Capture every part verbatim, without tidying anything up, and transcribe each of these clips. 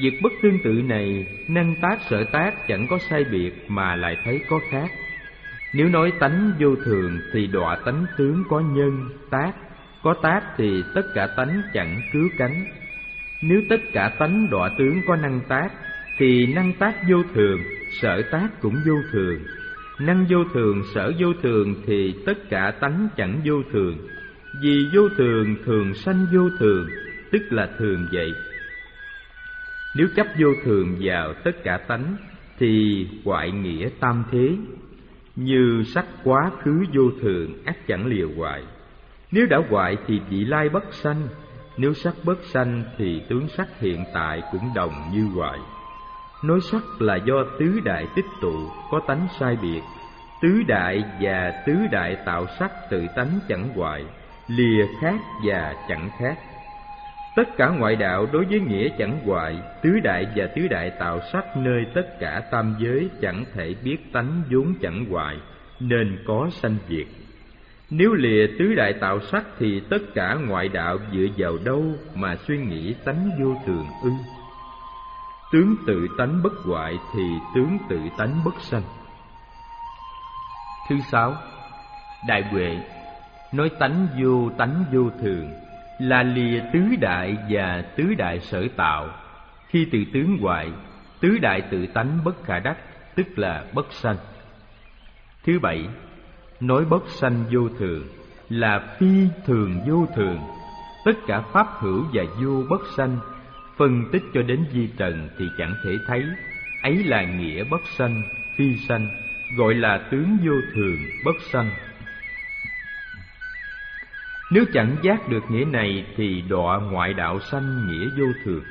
Việc bất tương tự này, năng tác sở tác chẳng có sai biệt mà lại thấy có khác. Nếu nói tánh vô thường thì đọa tánh tướng có nhân, tác. Có tác thì tất cả tánh chẳng cứu cánh. Nếu tất cả tánh đọa tướng có năng tác thì năng tác vô thường, sở tác cũng vô thường. Năng vô thường, sở vô thường thì tất cả tánh chẳng vô thường. Vì vô thường, thường sanh vô thường, tức là thường vậy. Nếu chấp vô thường vào tất cả tánh thì hoại nghĩa tam thế. Như sắc quá khứ vô thường, ắt chẳng lìa hoại. Nếu đã hoại thì vị lai bất sanh. Nếu sắc bất sanh thì tướng sắc hiện tại cũng đồng như hoại. Nói sắc là do tứ đại tích tụ, có tánh sai biệt. Tứ đại và tứ đại tạo sắc tự tánh chẳng hoại, lìa khác và chẳng khác. Tất cả ngoại đạo đối với nghĩa chẳng hoại, tứ đại và tứ đại tạo sắc nơi tất cả tam giới chẳng thể biết tánh vốn chẳng hoại, nên có sanh diệt. Nếu lìa tứ đại tạo sắc thì tất cả ngoại đạo dựa vào đâu mà suy nghĩ tánh vô thường ư? Tướng tự tánh bất hoại thì tướng tự tánh bất sanh. Thứ sáu, đại huệ nói tánh vô tánh vô thường là lìa tứ đại và tứ đại sở tạo. Khi từ tướng hoại, tứ đại tự tánh bất khả đắc, tức là bất sanh. Thứ bảy, nói bất sanh vô thường là phi thường vô thường. Tất cả pháp hữu và vô bất sanh, phân tích cho đến vi trần thì chẳng thể thấy. Ấy là nghĩa bất sanh, phi sanh, gọi là tướng vô thường, bất sanh. Nếu chẳng giác được nghĩa này thì đọa ngoại đạo sanh nghĩa vô thường.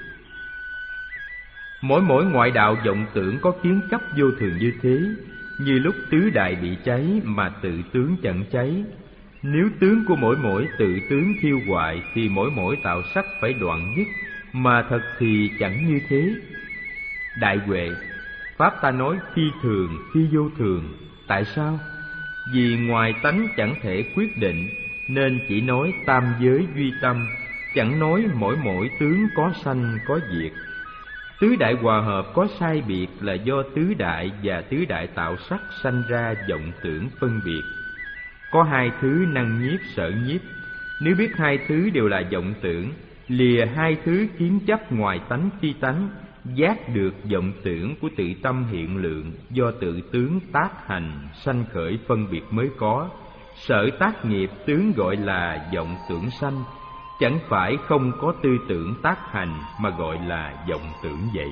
Mỗi mỗi ngoại đạo vọng tưởng có kiến chấp vô thường như thế, như lúc tứ đại bị cháy mà tự tướng chẳng cháy. Nếu tướng của mỗi mỗi tự tướng thiêu hoại thì mỗi mỗi tạo sắc phải đoạn dứt, mà thật thì chẳng như thế. Đại huệ, pháp ta nói phi thường, phi vô thường. Tại sao? Vì ngoài tánh chẳng thể quyết định, nên chỉ nói tam giới duy tâm, chẳng nói mỗi mỗi tướng có sanh có diệt. Tứ đại hòa hợp có sai biệt là do tứ đại và tứ đại tạo sắc sanh ra vọng tưởng phân biệt. Có hai thứ năng nhiếp sở nhiếp. Nếu biết hai thứ đều là vọng tưởng, lìa hai thứ kiến chấp ngoài tánh phi tánh, giác được vọng tưởng của tự tâm hiện lượng do tự tướng tác hành sanh khởi phân biệt mới có. Sở tác nghiệp tướng gọi là vọng tưởng sanh, chẳng phải không có tư tưởng tác hành mà gọi là vọng tưởng vậy.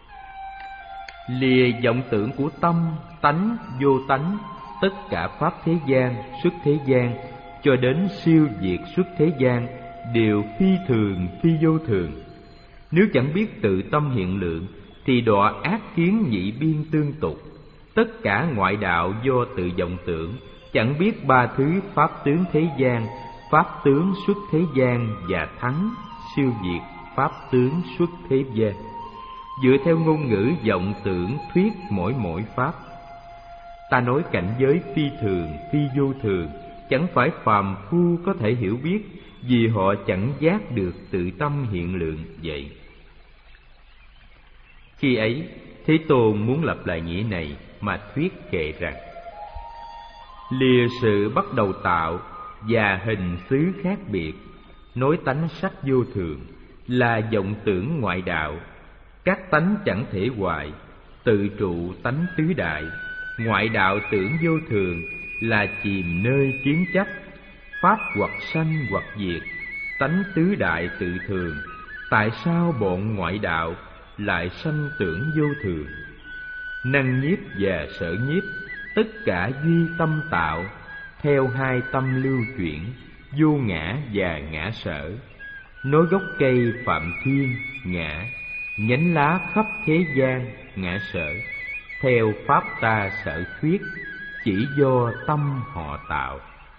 Lìa vọng tưởng của tâm, tánh, vô tánh, tất cả pháp thế gian, xuất thế gian, cho đến siêu diệt xuất thế gian, đều phi thường, phi vô thường. Nếu chẳng biết tự tâm hiện lượng thì đọa ác kiến nhị biên tương tục. Tất cả ngoại đạo do tự vọng tưởng, chẳng biết ba thứ pháp tướng thế gian, pháp tướng xuất thế gian và thắng, siêu diệt pháp tướng xuất thế gian. Dựa theo ngôn ngữ vọng tưởng thuyết mỗi mỗi pháp. Ta nói cảnh giới phi thường, phi vô thường, chẳng phải phàm phu có thể hiểu biết, vì họ chẳng giác được tự tâm hiện lượng vậy. Khi ấy, Thế Tôn muốn lặp lại nghĩa này mà thuyết kệ rằng: lìa sự bắt đầu tạo và hình xứ khác biệt, nói tánh sắc vô thường là vọng tưởng ngoại đạo. Các tánh chẳng thể hoại, tự trụ tánh tứ đại. Ngoại đạo tưởng vô thường là chìm nơi kiến chấp. Pháp hoặc sanh hoặc diệt, tánh tứ đại tự thường. Tại sao bọn ngoại đạo lại sanh tưởng vô thường? Năng nhiếp và sở nhiếp, tất cả duy tâm tạo, theo hai tâm lưu chuyển, vô ngã và ngã sở. Nói gốc cây phạm thiên, ngã, nhánh lá khắp thế gian, ngã sở. Theo pháp ta sở thuyết, chỉ do tâm họ tạo.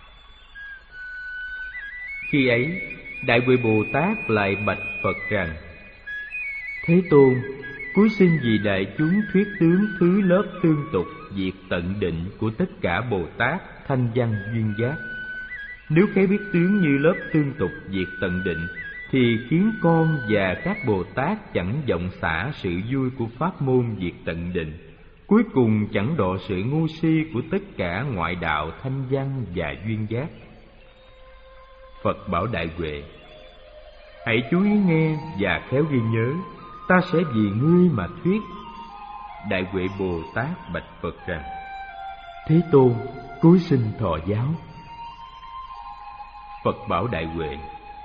Khi ấy, Đại Huệ Bồ Tát lại bạch Phật rằng: Thế Tôn, cúi xin vì đại chúng thuyết tướng thứ lớp tương tục diệt tận định của tất cả Bồ Tát thanh văn duyên giác. Nếu khế biết tướng như lớp tương tục diệt tận định thì khiến con và các Bồ Tát chẳng vọng xả sự vui của pháp môn diệt tận định, cuối cùng chẳng độ sự ngu si của tất cả ngoại đạo thanh văn và duyên giác. Phật bảo Đại Huệ: hãy chú ý nghe và khéo ghi nhớ, ta sẽ vì ngươi mà thuyết. Đại Huệ Bồ Tát bạch Phật rằng: Thế Tôn, cúi xin thọ giáo. Phật bảo Đại Huệ: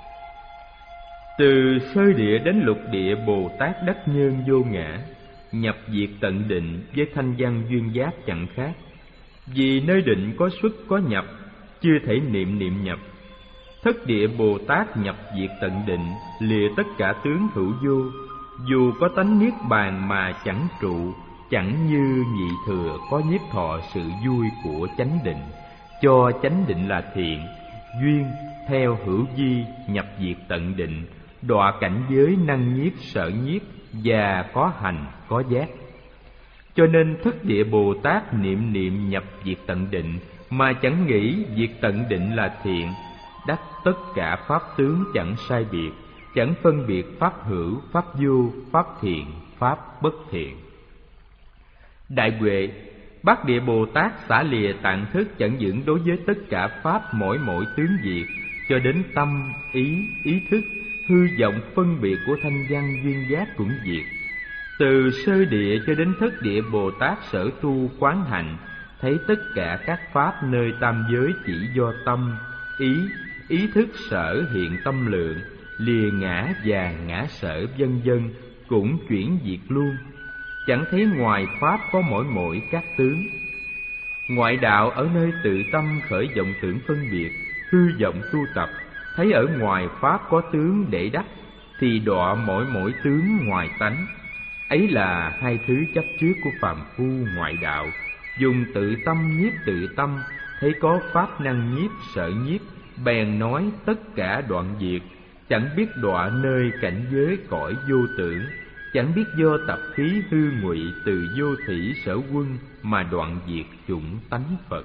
từ sơ địa đến lục địa, Bồ Tát đắc nhân vô ngã, nhập diệt tận định với thanh văn duyên giác chẳng khác. Vì nơi định có xuất có nhập, chưa thể niệm niệm nhập. Thất địa Bồ Tát nhập diệt tận định, lìa tất cả tướng hữu vô, dù có tánh niết bàn mà chẳng trụ, chẳng như nhị thừa có nhiếp thọ sự vui của chánh định, cho chánh định là thiện, duyên theo hữu vi nhập diệt tận định, đọa cảnh giới năng nhiếp sở nhiếp và có hành có giác. Cho nên thất địa Bồ Tát niệm niệm nhập diệt tận định mà chẳng nghĩ diệt tận định là thiện, đắc tất cả pháp tướng chẳng sai biệt, chẳng phân biệt pháp hữu, pháp vô, pháp thiện, pháp bất thiện. Đại Huệ, Bát địa Bồ Tát xả lìa tạng thức chẳng dưỡng đối với tất cả pháp mỗi mỗi tướng diệt, cho đến tâm, ý, ý thức, hư vọng phân biệt của thanh văn duyên giác cũng diệt. Từ sơ địa cho đến thất địa Bồ Tát sở tu quán hạnh, thấy tất cả các pháp nơi tam giới chỉ do tâm, ý, ý thức sở hiện tâm lượng, lìa ngã và ngã sở vân vân cũng chuyển diệt luôn. Chẳng thấy ngoài pháp có mỗi mỗi các tướng. Ngoại đạo ở nơi tự tâm khởi vọng tưởng phân biệt, hư vọng tu tập, thấy ở ngoài pháp có tướng để đắc, thì đọa mỗi mỗi tướng ngoài tánh. Ấy là hai thứ chấp trước của phàm phu ngoại đạo, dùng tự tâm nhiếp tự tâm, thấy có pháp năng nhiếp sở nhiếp, bèn nói tất cả đoạn diệt, chẳng biết đọa nơi cảnh giới cõi vô tưởng, chẳng biết do tập khí hư ngụy từ vô thủy sở quân mà đoạn diệt chủng tánh Phật.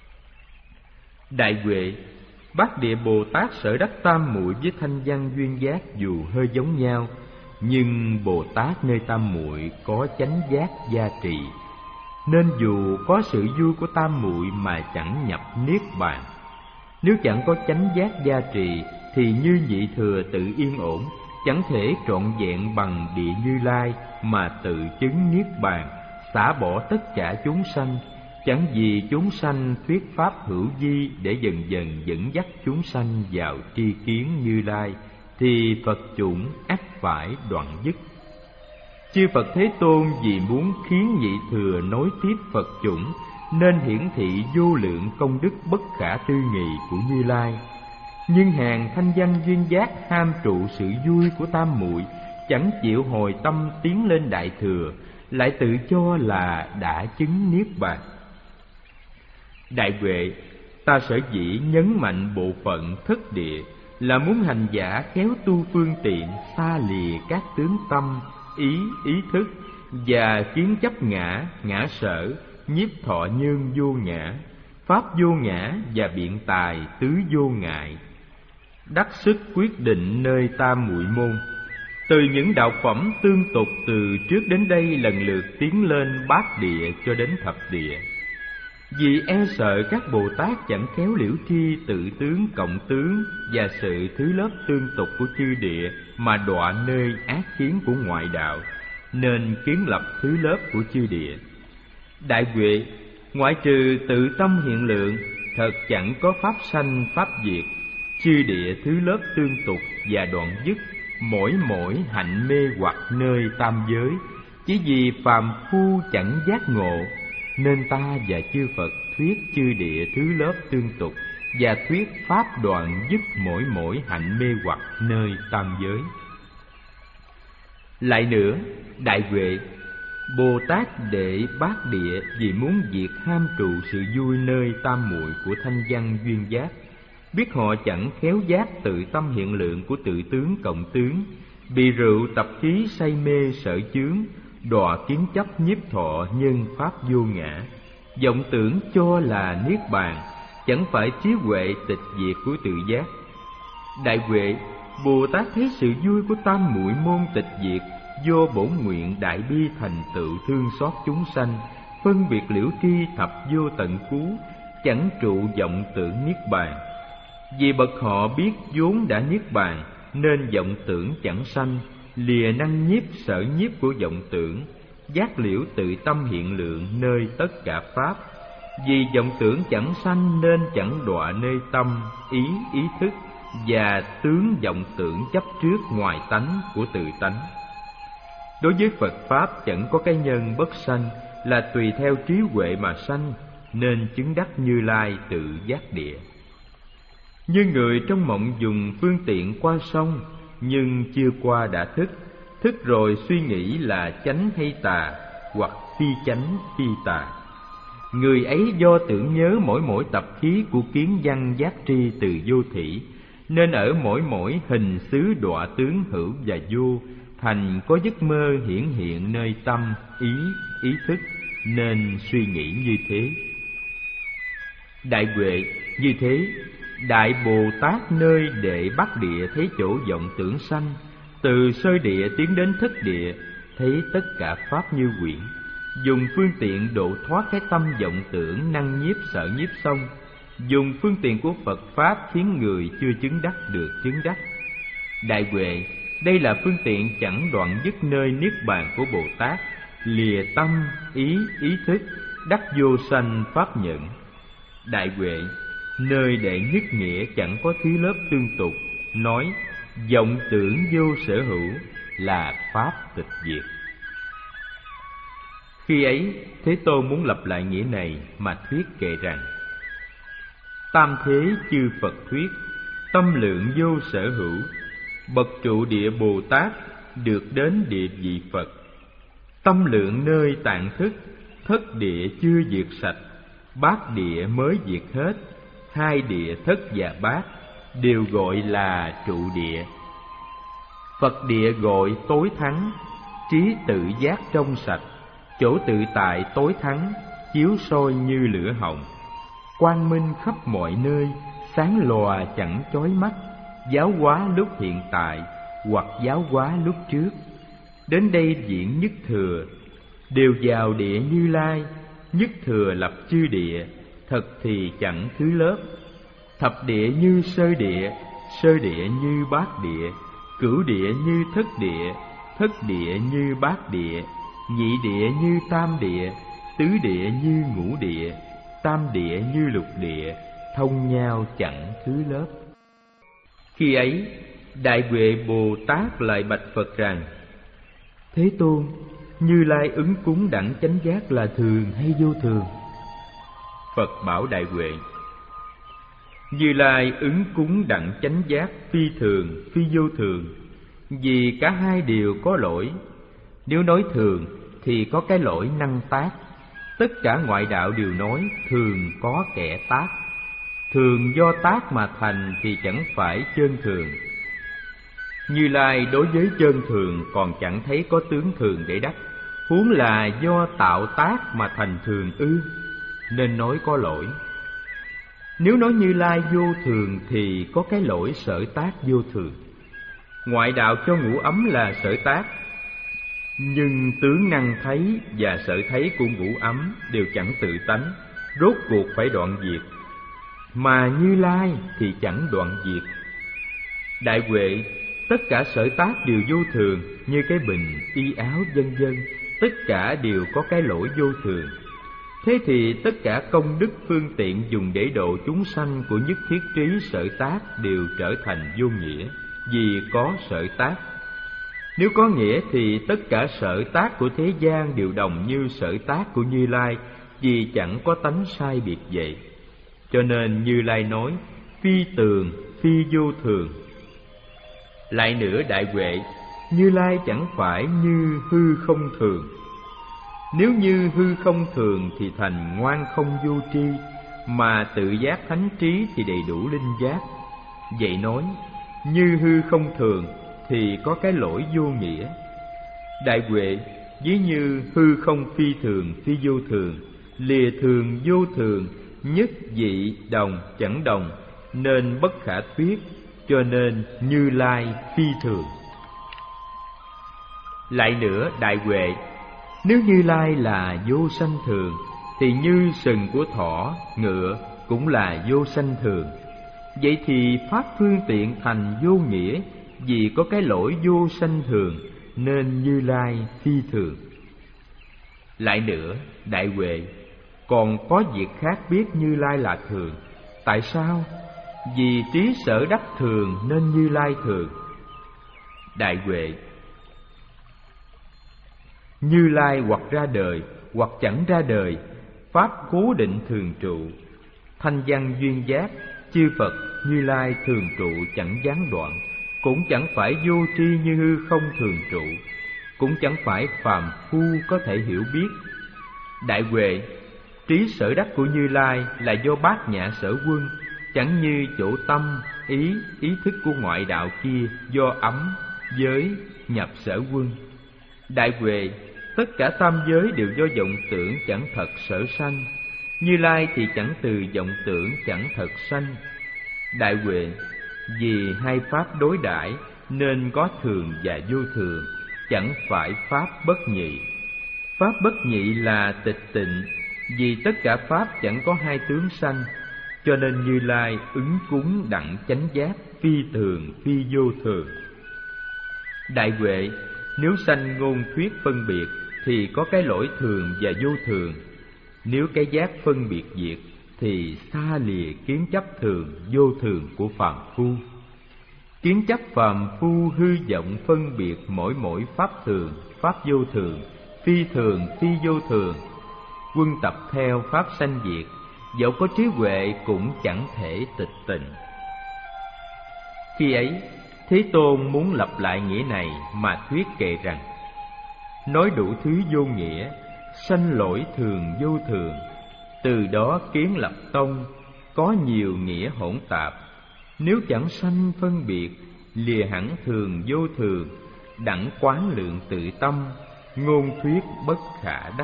Đại Huệ, Bát địa Bồ Tát sở đắc tam muội với thanh văn duyên giác dù hơi giống nhau, nhưng Bồ Tát nơi tam muội có chánh giác gia trì, nên dù có sự vui của tam muội mà chẳng nhập niết bàn. Nếu chẳng có chánh giác gia trì thì như nhị thừa tự yên ổn, chẳng thể trọn vẹn bằng địa Như Lai mà tự chứng niết bàn, xả bỏ tất cả chúng sanh, chẳng vì chúng sanh thuyết pháp hữu vi để dần dần dẫn dắt chúng sanh vào tri kiến Như Lai, thì Phật chủng ắt phải đoạn dứt. Chư Phật Thế Tôn vì muốn khiến nhị thừa nối tiếp Phật chủng, nên hiển thị vô lượng công đức bất khả tư nghị của Như Lai. Nhưng hàng thanh văn duyên giác ham trụ sự vui của tam muội, chẳng chịu hồi tâm tiến lên đại thừa, lại tự cho là đã chứng niết bàn. Đại Huệ, ta sở dĩ nhấn mạnh bộ phận thất địa là muốn hành giả khéo tu phương tiện, xa lìa các tướng tâm, ý, ý thức và kiến chấp ngã, ngã sở, nhiếp thọ nhân vô ngã, pháp vô ngã và biện tài tứ vô ngại, đắc sức quyết định nơi tam muội môn. Từ những đạo phẩm tương tục từ trước đến đây lần lượt tiến lên bát địa cho đến thập địa. Vì e sợ các Bồ Tát chẳng khéo liễu tri tự tướng cộng tướng và sự thứ lớp tương tục của chư địa mà đọa nơi ác kiến của ngoại đạo, nên kiến lập thứ lớp của chư địa. Đại Huệ, ngoại trừ tự tâm hiện lượng, thật chẳng có pháp sanh pháp diệt, chư địa thứ lớp tương tục và đoạn dứt mỗi mỗi hạnh mê hoặc nơi tam giới, chỉ vì phàm phu chẳng giác ngộ, nên ta và chư Phật thuyết chư địa thứ lớp tương tục và thuyết pháp đoạn dứt mỗi mỗi hạnh mê hoặc nơi tam giới. Lại nữa, Đại Huệ, Bồ Tát đệ bát địa vì muốn diệt ham trụ sự vui nơi tam muội của thanh văn duyên giác, biết họ chẳng khéo giác tự tâm hiện lượng của tự tướng cộng tướng, bị rượu tập khí say mê sở chướng, đọa kiến chấp nhiếp thọ nhân pháp vô ngã, vọng tưởng cho là niết bàn, chẳng phải trí huệ tịch diệt của tự giác. Đại Huệ, Bồ Tát thấy sự vui của tam muội môn tịch diệt, do bổn nguyện đại bi thành tựu thương xót chúng sanh, phân biệt liễu tri thập vô tận cú, chẳng trụ vọng tưởng niết bàn. Vì bậc họ biết vốn đã niết bàn, nên vọng tưởng chẳng sanh, lìa năng nhiếp sở nhiếp của vọng tưởng, giác liễu tự tâm hiện lượng nơi tất cả pháp. Vì vọng tưởng chẳng sanh nên chẳng đọa nơi tâm, ý, ý thức và tướng vọng tưởng chấp trước ngoài tánh của tự tánh. Đối với Phật Pháp chẳng có cái nhân bất sanh, là tùy theo trí huệ mà sanh, nên chứng đắc Như Lai tự giác địa. Như người trong mộng dùng phương tiện qua sông, nhưng chưa qua đã thức, thức rồi suy nghĩ là chánh hay tà, hoặc phi chánh phi tà. Người ấy do tưởng nhớ mỗi mỗi tập khí của kiến văn giác tri từ vô thỉ, nên ở mỗi mỗi hình xứ đọa tướng hữu và vô, thành có giấc mơ hiển hiện nơi tâm, ý, ý thức, nên suy nghĩ như thế. Đại huệ như thế, Đại Bồ Tát nơi đệ Bắc địa thấy chỗ vọng tưởng sanh, từ sơ địa tiến đến thất địa, thấy tất cả pháp như quyển, dùng phương tiện độ thoát cái tâm vọng tưởng năng nhiếp sở nhiếp xong, dùng phương tiện của Phật Pháp khiến người chưa chứng đắc được chứng đắc. Đại huệ, đây là phương tiện chẳng đoạn dứt nơi niết bàn của Bồ Tát, lìa tâm, ý, ý thức, đắc vô sanh pháp nhận. Đại huệ, nơi đệ nhất nghĩa chẳng có thứ lớp tương tục, nói vọng tưởng vô sở hữu là pháp tịch diệt. Khi ấy, Thế Tôn muốn lặp lại nghĩa này mà thuyết kệ rằng: tam thế chư Phật thuyết, tâm lượng vô sở hữu, bậc trụ địa Bồ Tát được đến địa vị Phật. Tâm lượng nơi tạng thức, thất địa chưa diệt sạch, bát địa mới diệt hết, hai địa thất và bát đều gọi là trụ địa. Phật địa gọi tối thắng, trí tự giác trong sạch, chỗ tự tại tối thắng, chiếu soi như lửa hồng. Quang minh khắp mọi nơi, sáng lòa chẳng chói mắt, giáo hóa lúc hiện tại hoặc giáo hóa lúc trước. Đến đây diễn nhất thừa, đều vào địa Như Lai, nhất thừa lập chư địa, thật thì chẳng thứ lớp. Thập địa như sơ địa, sơ địa như bát địa, cửu địa như thất địa, thất địa như bát địa, nhị địa như tam địa, tứ địa như ngũ địa, tam địa như lục địa, thông nhau chẳng thứ lớp. Khi ấy, Đại Huệ Bồ Tát lại bạch Phật rằng: Thế Tôn, Như Lai ứng cúng đẳng chánh giác là thường hay vô thường? Phật bảo Đại Huệ: Như Lai ứng cúng đẳng chánh giác phi thường, phi vô thường, vì cả hai đều có lỗi. Nếu nói thường thì có cái lỗi năng tác, tất cả ngoại đạo đều nói thường có kẻ tác. Thường do tác mà thành thì chẳng phải chân thường. Như Lai đối với chân thường còn chẳng thấy có tướng thường để đắc, huống là do tạo tác mà thành thường ư, nên nói có lỗi. Nếu nói Như Lai vô thường thì có cái lỗi sở tác vô thường. Ngoại đạo cho ngũ ấm là sở tác, nhưng tướng năng thấy và sở thấy của ngũ ấm đều chẳng tự tánh, rốt cuộc phải đoạn diệt. Mà Như Lai thì chẳng đoạn diệt. Đại Huệ, tất cả sở tác đều vô thường, như cái bình, y áo vân vân, tất cả đều có cái lỗi vô thường. Thế thì tất cả công đức phương tiện dùng để độ chúng sanh của nhất thiết trí sở tác đều trở thành vô nghĩa, vì có sở tác. Nếu có nghĩa thì tất cả sở tác của thế gian đều đồng như sở tác của Như Lai, vì chẳng có tánh sai biệt vậy. Cho nên Như Lai nói phi tường, phi vô thường. Lại nữa Đại Huệ, Như Lai chẳng phải như hư không thường. Nếu như hư không thường thì thành ngoan không vô tri, mà tự giác thánh trí thì đầy đủ linh giác. Vậy nói như hư không thường thì có cái lỗi vô nghĩa. Đại Huệ, ví như hư không phi thường, phi vô thường, lìa thường vô thường, nhất dị đồng chẳng đồng, nên bất khả thuyết. cho nên Như Lai phi thường. Lại nữa Đại Huệ, nếu Như Lai là vô sanh thường, thì như sừng của thỏ, ngựa cũng là vô sanh thường. Vậy thì pháp phương tiện thành vô nghĩa, vì có cái lỗi vô sanh thường nên Như Lai phi thường. Lại nữa Đại Huệ, còn có việc khác biết Như Lai là thường. Tại sao? Vì trí sở đắc thường nên Như Lai thường. Đại Huệ, Như Lai hoặc ra đời hoặc chẳng ra đời, pháp cố định thường trụ. Thanh văn duyên giác, chư Phật Như Lai thường trụ chẳng gián đoạn, cũng chẳng phải vô tri như hư không thường trụ, cũng chẳng phải phàm phu có thể hiểu biết. Đại Huệ, trí sở đắc của Như Lai là do bát nhã sở quân, chẳng như chỗ tâm, ý, ý thức của ngoại đạo kia do ấm, giới, nhập sở quân. Đại Huệ, tất cả tam giới đều do vọng tưởng chẳng thật sở sanh, Như Lai thì chẳng từ vọng tưởng chẳng thật sanh. Đại Huệ, vì hai pháp đối đãi nên có thường và vô thường, chẳng phải pháp bất nhị. Pháp bất nhị là tịch tịnh, vì tất cả pháp chẳng có hai tướng sanh, cho nên Như Lai ứng cúng đặng chánh giác, phi thường phi vô thường. Đại Huệ, nếu sanh ngôn thuyết phân biệt thì có cái lỗi thường và vô thường. Nếu cái giác phân biệt diệt thì xa lìa kiến chấp thường vô thường của phàm phu. Kiến chấp phàm phu hư vọng phân biệt mỗi mỗi pháp thường, pháp vô thường, phi thường phi vô thường. Quân tập theo pháp sanh diệt, dẫu có trí huệ cũng chẳng thể tịch tịnh. Khi ấy Thế Tôn muốn lặp lại nghĩa này mà thuyết kệ rằng: nói đủ thứ vô nghĩa, sanh lỗi thường vô thường, từ đó kiến lập tông, có nhiều nghĩa hỗn tạp. Nếu chẳng sanh phân biệt, lìa hẳn thường vô thường, đặng quán lượng tự tâm, ngôn thuyết bất khả đắc.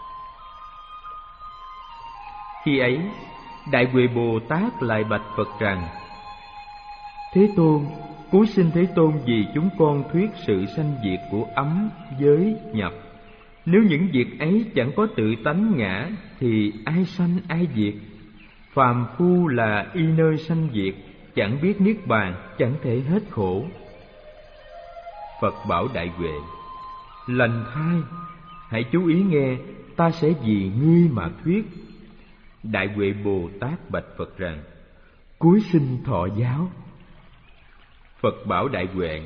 Khi ấy Đại Huệ Bồ Tát lại bạch Phật rằng: Thế Tôn, cúi xin Thế Tôn vì chúng con thuyết sự sanh diệt của ấm, giới, nhập. Nếu những việc ấy chẳng có tự tánh ngã, thì ai sanh ai diệt? Phàm phu là y nơi sanh diệt, chẳng biết niết bàn, chẳng thể hết khổ. Phật bảo Đại Huệ: lành thai, hãy chú ý nghe, ta sẽ vì ngươi mà thuyết. Đại Huệ Bồ Tát bạch Phật rằng: cúi xin thọ giáo. Phật bảo Đại Huệ: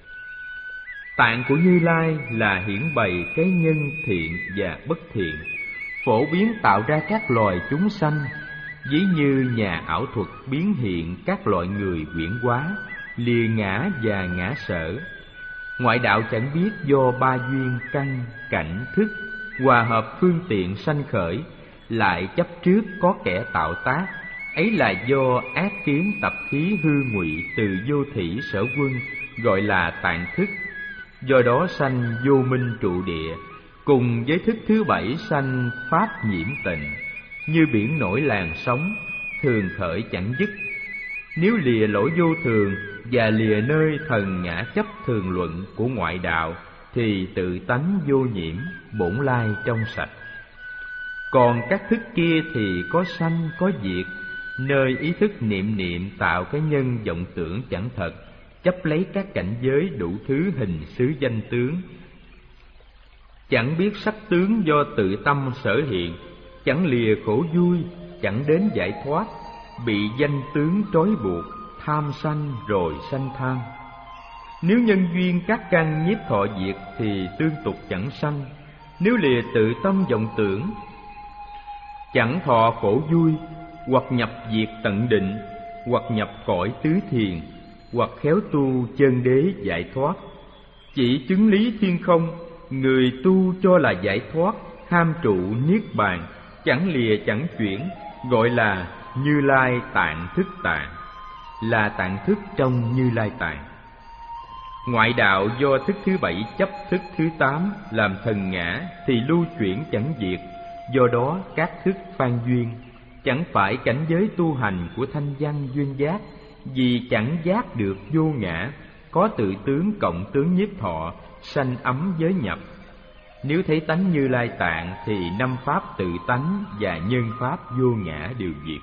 tạng của Như Lai là hiển bày cái nhân thiện và bất thiện, phổ biến tạo ra các loài chúng sanh, ví như nhà ảo thuật biến hiện các loại người huyễn hóa, lìa ngã và ngã sở. Ngoại đạo chẳng biết do ba duyên căn, cảnh, thức hòa hợp phương tiện sanh khởi, lại chấp trước có kẻ tạo tác, ấy là do ác kiến tập khí hư ngụy từ vô thủy sở quân, gọi là tạng thức. Do đó sanh vô minh trụ địa, cùng với thức thứ bảy sanh pháp nhiễm tịnh, như biển nổi làn sóng, thường khởi chẳng dứt. Nếu lìa lỗi vô thường và lìa nơi thần ngã chấp thường luận của ngoại đạo, thì tự tánh vô nhiễm, bổn lai trong sạch. Còn các thức kia thì có sanh có diệt, nơi ý thức niệm niệm tạo cái nhân vọng tưởng chẳng thật, chấp lấy các cảnh giới đủ thứ hình xứ danh tướng, chẳng biết sắc tướng do tự tâm sở hiện, chẳng lìa khổ vui, chẳng đến giải thoát, bị danh tướng trói buộc, tham sanh rồi sanh tham. Nếu nhân duyên các căn nhiếp thọ diệt thì tương tục chẳng sanh. Nếu lìa tự tâm vọng tưởng, chẳng thọ khổ vui, hoặc nhập diệt tận định, hoặc nhập cõi tứ thiền, hoặc khéo tu chân đế giải thoát. Chỉ chứng lý thiên không, người tu cho là giải thoát, ham trụ niết bàn, chẳng lìa chẳng chuyển, gọi là Như Lai tạng thức tạng, là tạng thức trong Như Lai tạng. Ngoại đạo do thức thứ bảy chấp thức thứ tám làm thần ngã thì lưu chuyển chẳng diệt, do đó các thức phan duyên, chẳng phải cảnh giới tu hành của thanh văn duyên giác, vì chẳng giác được vô ngã, có tự tướng cộng tướng nhiếp thọ, sanh ấm giới nhập. Nếu thấy tánh Như Lai Tạng thì năm pháp tự tánh và nhân pháp vô ngã đều diệt.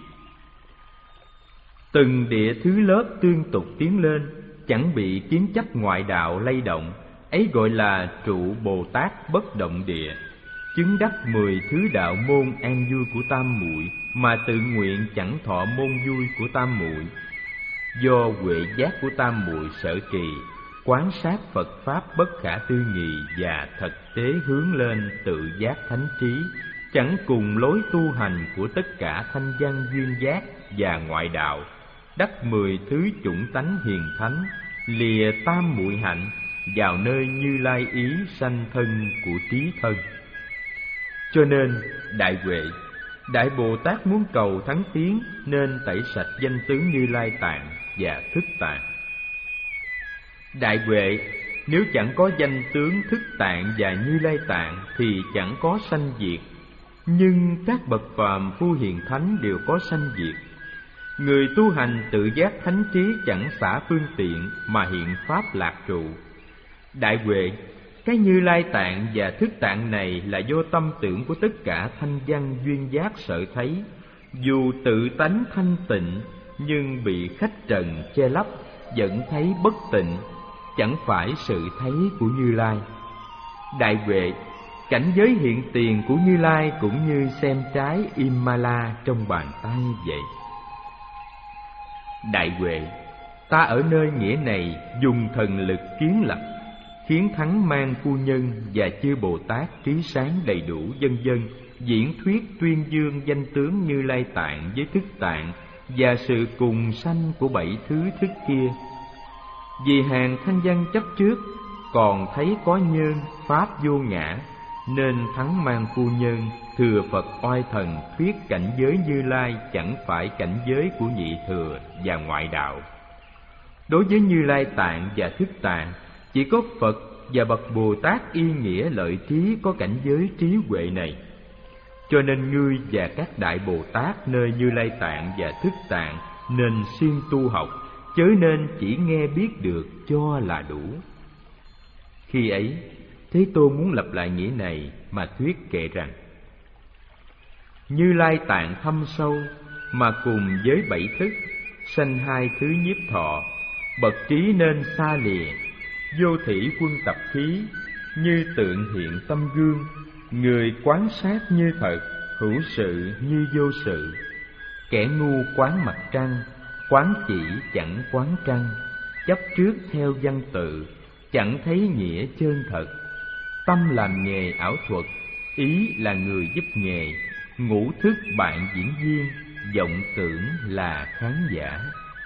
Từng địa thứ lớp tương tục tiến lên, chẳng bị kiến chấp ngoại đạo lay động, ấy gọi là trụ Bồ Tát bất động địa. Chứng đắc mười thứ đạo môn an vui của tam muội, mà tự nguyện chẳng thọ môn vui của tam muội. Do huệ giác của tam muội sở trì, quán sát Phật pháp bất khả tư nghị và thực tế hướng lên tự giác thánh trí, chẳng cùng lối tu hành của tất cả thanh văn duyên giác và ngoại đạo, đắc mười thứ chủng tánh hiền thánh, lìa tam muội hạnh, vào nơi Như Lai ý sanh thân của trí thân. Cho nên đại huệ, Đại Bồ Tát muốn cầu thắng tiến nên tẩy sạch danh tướng Như Lai Tạng và thức tạng. Đại huệ, nếu chẳng có danh tướng thức tạng và Như Lai Tạng thì chẳng có sanh diệt. Nhưng các bậc phàm phu hiền thánh đều có sanh diệt. Người tu hành tự giác thánh trí chẳng xả phương tiện mà hiện pháp lạc trụ. Đại huệ, cái Như Lai Tạng và thức tạng này là do tâm tưởng của tất cả thanh văn duyên giác sở thấy. Dù tự tánh thanh tịnh nhưng bị khách trần che lấp, vẫn thấy bất tịnh, chẳng phải sự thấy của Như Lai. Đại huệ, cảnh giới hiện tiền của Như Lai cũng như xem trái Imala trong bàn tay vậy. Đại huệ, ta ở nơi nghĩa này dùng thần lực kiến lập, khiến thắng mang phu nhân và chư Bồ Tát trí sáng đầy đủ vân vân diễn thuyết tuyên dương danh tướng Như Lai Tạng với thức tạng và sự cùng sanh của bảy thứ thức kia. Vì hàng thanh văn chấp trước còn thấy có nhân pháp vô ngã, nên thắng mang phu nhân thừa Phật oai thần thuyết cảnh giới Như Lai chẳng phải cảnh giới của nhị thừa và ngoại đạo. Đối với Như Lai Tạng và thức tạng, chỉ có Phật và bậc Bồ Tát y nghĩa lợi trí có cảnh giới trí huệ này. Cho nên ngươi và các đại Bồ Tát nơi Như Lai Tạng và thức tạng nên siêng tu học, chớ nên chỉ nghe biết được cho là đủ. Khi ấy, Thế Tôn muốn lập lại nghĩa này mà thuyết kệ rằng: Như Lai Tạng thâm sâu mà cùng với bảy thức, sanh hai thứ nhiếp thọ, bậc trí nên xa lìa. Vô thủy quân tập khí, như tượng hiện tâm gương, người quán sát như thật, hữu sự như vô sự. Kẻ ngu quán mặt trăng, quán chỉ chẳng quán trăng, chấp trước theo văn tự, chẳng thấy nghĩa chân thật. Tâm làm nghề ảo thuật, ý là người giúp nghề, ngũ thức bạn diễn viên, vọng tưởng là khán giả.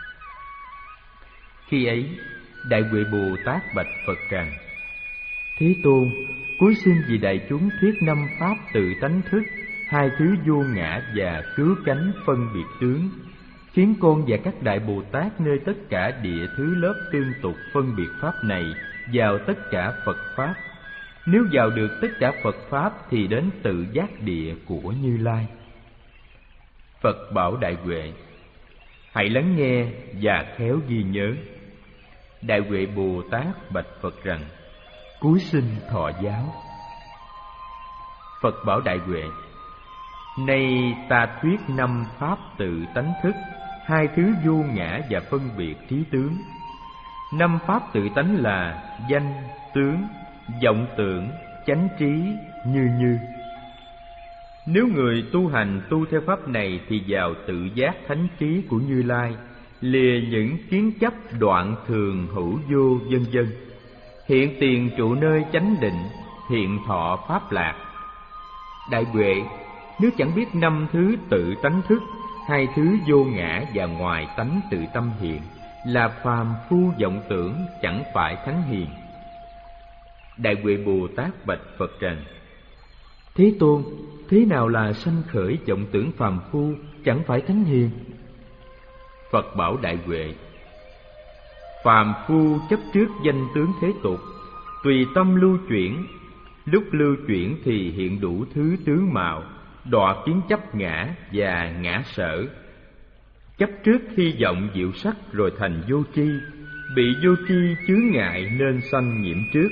Khi ấy, Đại Huệ Bồ Tát bạch Phật rằng: Thế Tôn, cúi xin vì đại chúng thuyết năm pháp tự tánh thức, hai thứ vô ngã và cứu cánh phân biệt tướng, khiến con và các đại Bồ Tát nơi tất cả địa thứ lớp tương tục phân biệt pháp này vào tất cả Phật pháp. Nếu vào được tất cả Phật pháp thì đến tự giác địa của Như Lai. Phật bảo Đại Huệ: hãy lắng nghe và khéo ghi nhớ. Đại Huệ Bồ Tát bạch Phật rằng: cúi xin thọ giáo. Phật bảo Đại Huệ: nay ta thuyết năm pháp tự tánh thức, hai thứ vô ngã và phân biệt trí tướng. Năm pháp tự tánh là danh, tướng, vọng tưởng, chánh trí, như như. Nếu người tu hành tu theo pháp này thì vào tự giác thánh trí của Như Lai, lìa những kiến chấp đoạn thường hữu vô vân vân, hiện tiền trụ nơi chánh định, hiện thọ pháp lạc. Đại Huệ, nếu chẳng biết năm thứ tự tánh thức, hai thứ vô ngã và ngoài tánh tự tâm hiện, là phàm phu vọng tưởng, chẳng phải thánh hiền. Đại Huệ Bồ Tát bạch Phật rằng: Thế Tôn, thế nào là sanh khởi vọng tưởng phàm phu, chẳng phải thánh hiền? Phật bảo Đại Huệ: phàm phu chấp trước danh tướng thế tục, tùy tâm lưu chuyển. Lúc lưu chuyển thì hiện đủ thứ tướng mạo, đọa kiến chấp ngã và ngã sở. chấp trước hy vọng diệu sắc rồi thành vô tri, bị vô tri chướng ngại nên sanh nhiễm trước.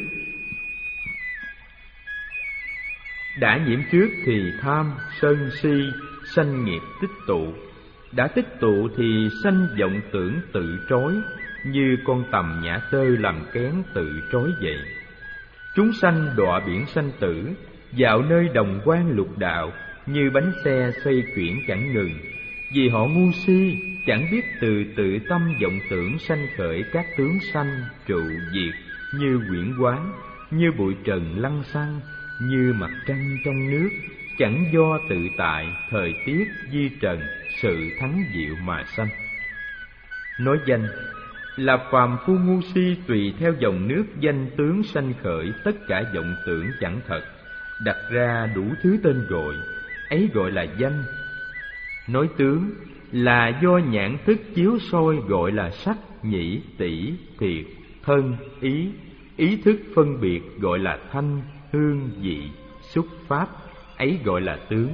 Đã nhiễm trước thì tham, sân, si, sanh nghiệp tích tụ. Đã tích tụ thì sanh vọng tưởng tự trói, như con tầm nhã tơ làm kén tự trói vậy. Chúng sanh đọa biển sanh tử, dạo nơi đồng quan lục đạo, như bánh xe xoay chuyển chẳng ngừng. Vì họ ngu si, chẳng biết từ tự tâm vọng tưởng sanh khởi các tướng sanh, trụ, diệt, như quyển quán, như bụi trần lăng xăng, như mặt trăng trong nước, chẳng do tự tại, thời tiết, di trần, sự thắng diệu mà sanh. Nói danh là phàm phu ngu si tùy theo dòng nước danh tướng sanh khởi tất cả vọng tưởng chẳng thật, đặt ra đủ thứ tên gọi, ấy gọi là danh. Nói tướng là do nhãn thức chiếu soi gọi là sắc, nhĩ, tỷ, thiệt, thân, ý, ý thức phân biệt gọi là thanh, hương, vị, xúc, pháp, ấy gọi là tướng.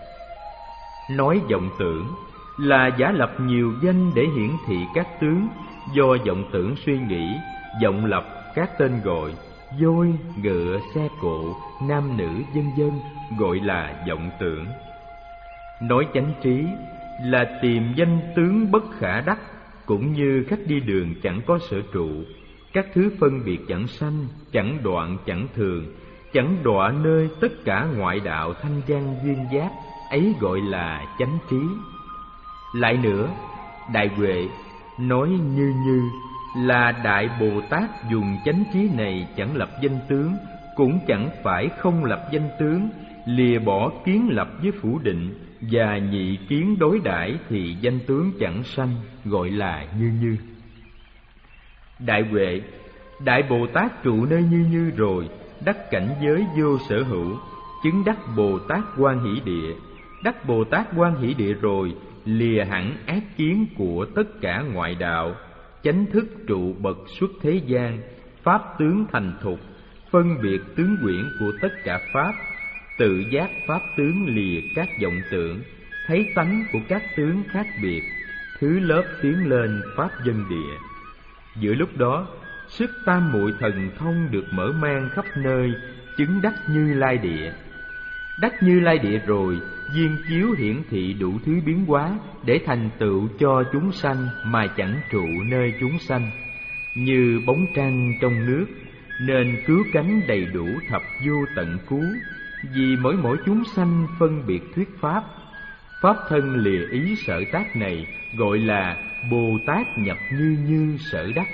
Nói vọng tưởng là giả lập nhiều danh để hiển thị các tướng, do vọng tưởng suy nghĩ, vọng lập các tên gọi, voi, ngựa, xe cộ, nam nữ, vân vân, gọi là vọng tưởng. Nói chánh trí là tìm danh tướng bất khả đắc, cũng như khách đi đường chẳng có sở trụ, các thứ phân biệt chẳng sanh, chẳng đoạn, chẳng thường, chẳng đọa nơi tất cả ngoại đạo thanh văn duyên giác, ấy gọi là chánh trí. Lại nữa, Đại Huệ nói như như là Đại Bồ Tát dùng chánh trí này chẳng lập danh tướng, cũng chẳng phải không lập danh tướng, lìa bỏ kiến lập với phủ định và nhị kiến đối đãi thì danh tướng chẳng sanh, gọi là như như. Đại Huệ, Đại Bồ Tát trụ nơi như như rồi, đắc cảnh giới vô sở hữu, chứng đắc Bồ Tát Quan Hỷ Địa. Đắc Bồ Tát Quan Hỷ Địa rồi, lìa hẳn ác kiến của tất cả ngoại đạo, chánh thức trụ bậc xuất thế gian, pháp tướng thành thục, phân biệt tướng quyển của tất cả pháp, tự giác pháp tướng lìa các vọng tưởng, thấy tánh của các tướng khác biệt, thứ lớp tiến lên pháp dân địa. Giữa lúc đó, sức tam muội thần thông được mở mang khắp nơi, chứng đắc Như Lai Địa. Đắc Như Lai Địa rồi, viên chiếu hiển thị đủ thứ biến hóa để thành tựu cho chúng sanh mà chẳng trụ nơi chúng sanh, như bóng trăng trong nước, nên cứu cánh đầy đủ thập vô tận cứu. Vì mỗi mỗi chúng sanh phân biệt thuyết pháp, pháp thân lìa ý sở tác này gọi là Bồ Tát nhập như như sở đắc.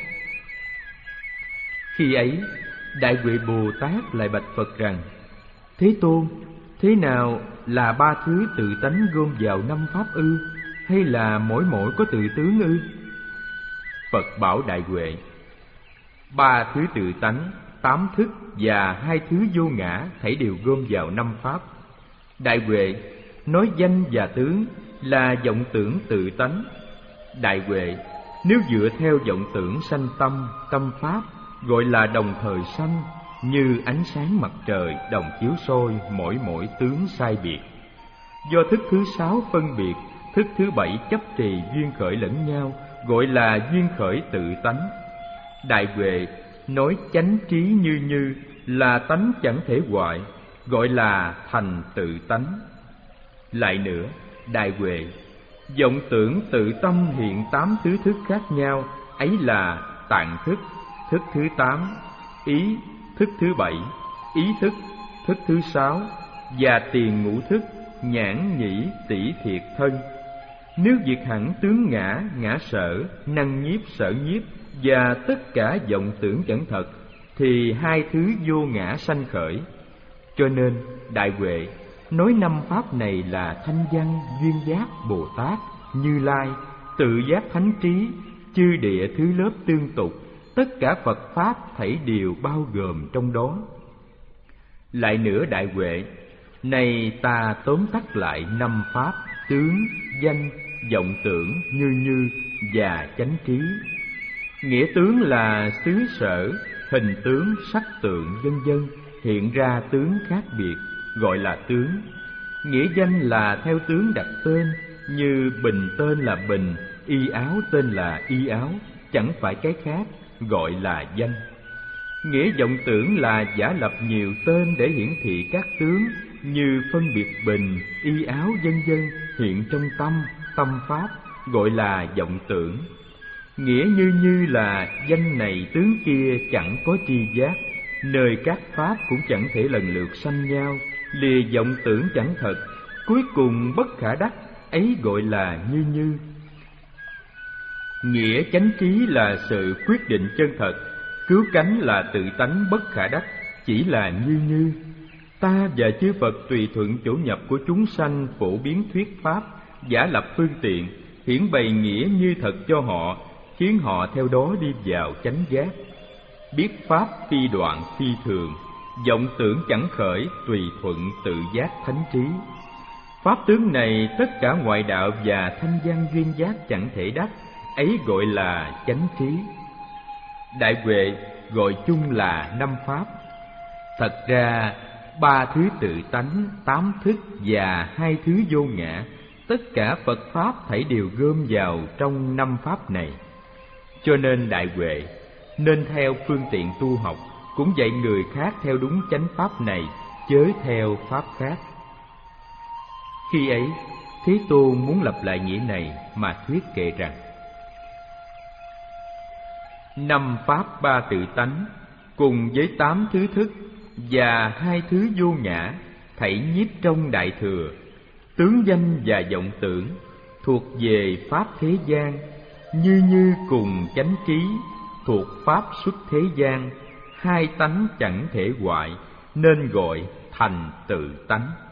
Khi ấy, Đại Huệ Bồ Tát lại bạch Phật rằng: Thế Tôn, thế nào là ba thứ tự tánh gom vào năm pháp ư, hay là mỗi mỗi có tự tướng ư? Phật bảo Đại Huệ: Ba thứ tự tánh, tám thức và hai thứ vô ngã thảy đều gom vào năm pháp. Đại Huệ, nói danh và tướng là vọng tưởng tự tánh. Đại Huệ, nếu dựa theo vọng tưởng sanh tâm, tâm pháp, gọi là đồng thời sanh, như ánh sáng mặt trời đồng chiếu soi mỗi mỗi tướng sai biệt. Do thức thứ sáu phân biệt, thức thứ bảy chấp trì duyên khởi lẫn nhau, gọi là duyên khởi tự tánh. Đại Huệ, nói chánh trí như như là tánh chẳng thể hoại, gọi là thành tự tánh. Lại nữa, Đại Huệ, vọng tưởng tự tâm hiện tám thứ thức khác nhau, ấy là tạng thức, thức thứ tám, ý, thức thứ bảy, ý thức, thức thứ sáu, và tiền ngũ thức, nhãn, nhĩ, tỷ, thiệt, thân. Nếu diệt hẳn tướng ngã, ngã sở, năng nhiếp, sở nhiếp và tất cả vọng tưởng chẳng thật, thì hai thứ vô ngã sanh khởi. Cho nên, Đại Huệ, nói năm pháp này là thanh văn, duyên giác, Bồ Tát, Như Lai, tự giác thánh trí, chư địa thứ lớp tương tục, tất cả Phật pháp thảy đều bao gồm trong đó. Lại nữa Đại Huệ, này ta tóm tắt lại năm pháp: tướng, danh, vọng tưởng, như như và chánh trí. Nghĩa tướng là xứ sở, hình tướng, sắc tượng, vân vân hiện ra tướng khác biệt, gọi là tướng. Nghĩa danh là theo tướng đặt tên, như bình tên là bình, y áo tên là y áo, chẳng phải cái khác, gọi là danh. Nghĩa vọng tưởng là giả lập nhiều tên để hiển thị các tướng như phân biệt bình, y áo vân vân hiện trong tâm, tâm pháp, gọi là vọng tưởng. Nghĩa như như là danh này tướng kia chẳng có tri giác, nơi các pháp cũng chẳng thể lần lượt sanh nhau, lìa vọng tưởng chẳng thật, cuối cùng bất khả đắc, ấy gọi là như như. Nghĩa chánh trí là sự quyết định chân thật, cứu cánh là tự tánh bất khả đắc, chỉ là như như. Ta và chư Phật tùy thuận chỗ nhập của chúng sanh phổ biến thuyết pháp, giả lập phương tiện, hiển bày nghĩa như thật cho họ, khiến họ theo đó đi vào chánh giác. Biết pháp phi đoạn phi thường, vọng tưởng chẳng khởi, tùy thuận tự giác thánh trí. Pháp tướng này tất cả ngoại đạo và thanh văn duyên giác chẳng thể đắc, ấy gọi là chánh trí. Đại Huệ gọi chung là năm pháp. Thật ra ba thứ tự tánh, tám thức và hai thứ vô ngã, tất cả Phật pháp thảy đều gom vào trong năm pháp này. Cho nên Đại Huệ nên theo phương tiện tu học, cũng dạy người khác theo đúng chánh pháp này, chớ theo pháp khác. Khi ấy, Thế Tôn muốn lặp lại nghĩa này mà thuyết kệ rằng: năm pháp ba tự tánh cùng với tám thứ thức và hai thứ vô ngã, thảy nhiếp trong đại thừa, tướng danh và vọng tưởng, thuộc về pháp thế gian, như như cùng chánh trí, thuộc pháp xuất thế gian, hai tánh chẳng thể hoại, nên gọi thành tự tánh.